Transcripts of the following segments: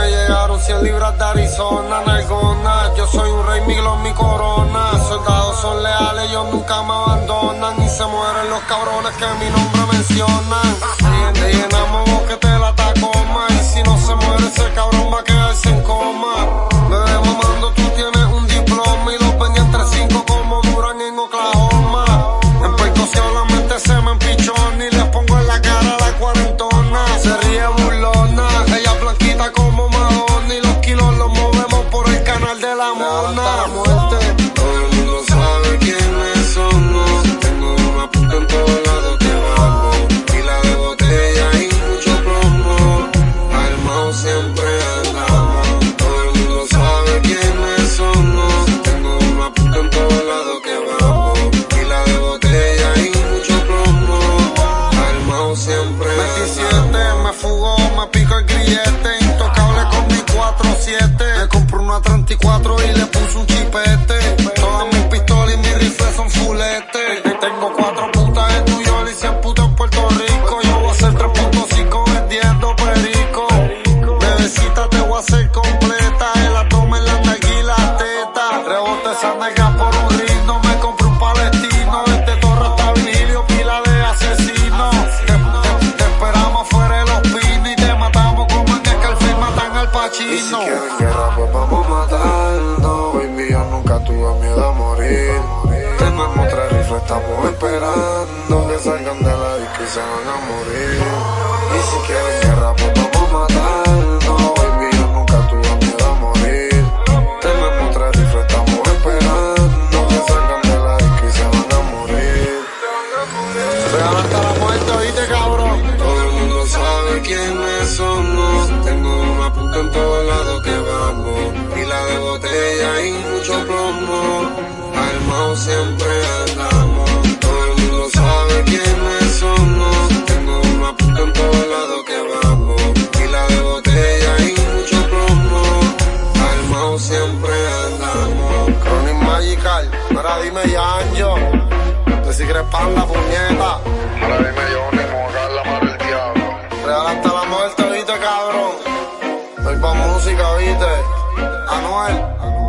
me llegaron 100 libras de Arizona, nalgona. Yo soy un rey, mi glow, mi corona. Soldados son leales, ellos nunca me abandonan. Y se mueren los cabrones que mi nombre mencionan. Te llenamos boquete la tacoma. Y si no se muere ese cabrón va a quedarse en coma. Bebé mamando, tú tienes un diploma. Y los vendí entre 5 como Duran en Oklahoma. En Puerto solamente se me empichona. Y les pongo en la cara la cuarentona. Se ríe burlona, ella blanquita como Madonna. Y los kilos los movemos por el canal de la mona. La muerte. Todo el mundo sabe quiénes somos. Tengo una puta en todos lados que bajo. Pila de botella y mucho plomo. Armado siempre andamos. Todo el mundo sabe quiénes somos. Tengo una puta en todos lados que bajo. Pila de botella y mucho plomo. Armado siempre 27, me fugó, me pico el grillete. Intocable con mi 4-7. Me compré una 34 y le puse un chipete. Todas mis pistolas y mis rifles son fulete. Tengo 4 putas en New York y 100 putas en Puerto Rico. Yo voy a hacer 3.5 vendiendo perico. Bebecita te voy a hacer completa. El abdomen, la nalga y la teta. Rebote esa nalga por un ritmo. Me compré un palestino. Desde Torre hasta Virgilio, pila de asesinos. Te esperamos fuera de los pinos y te matamos como en Scarface matan al Y si Pacino. quieren guerra, pues vamos a matarnos. Baby, yo nunca tuve miedo a morir. Tenemos 3 rifles, estamos esperando que salgan de la disco y se van a morir. Y si quieren guerra, pues vamos a matarnos. Baby, yo nunca tuve miedo a morir. Tenemos 3 rifles, estamos esperando que salgan de la disco y se van a morir. Real hasta la muerte, oíste, cabrón. Todo el mundo sabe quiénes somos. Tengo una puta en todos lados que vamos. Pila de botella y mucho plomo. Armado siempre andamos. Todo el mundo sabe quiénes somos. Tengo una puta en todos lados que vamos. Pila de botella y mucho plomo. Armado siempre andamos. Chronic Magical, ahora dime Yanjo. Te si crees panda, puñeta. Ahora dime yo, ni mojar la mano del diablo. Real hasta la muerte, oíste, cabrón. Voy pa' música, oíste. Anuel.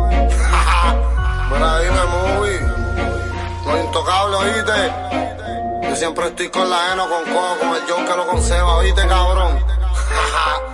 Ahora dime movie. Los intocables, oíste. Yo siempre estoy con la Eno, con Coco, con el John que lo conserva, oíste, cabrón.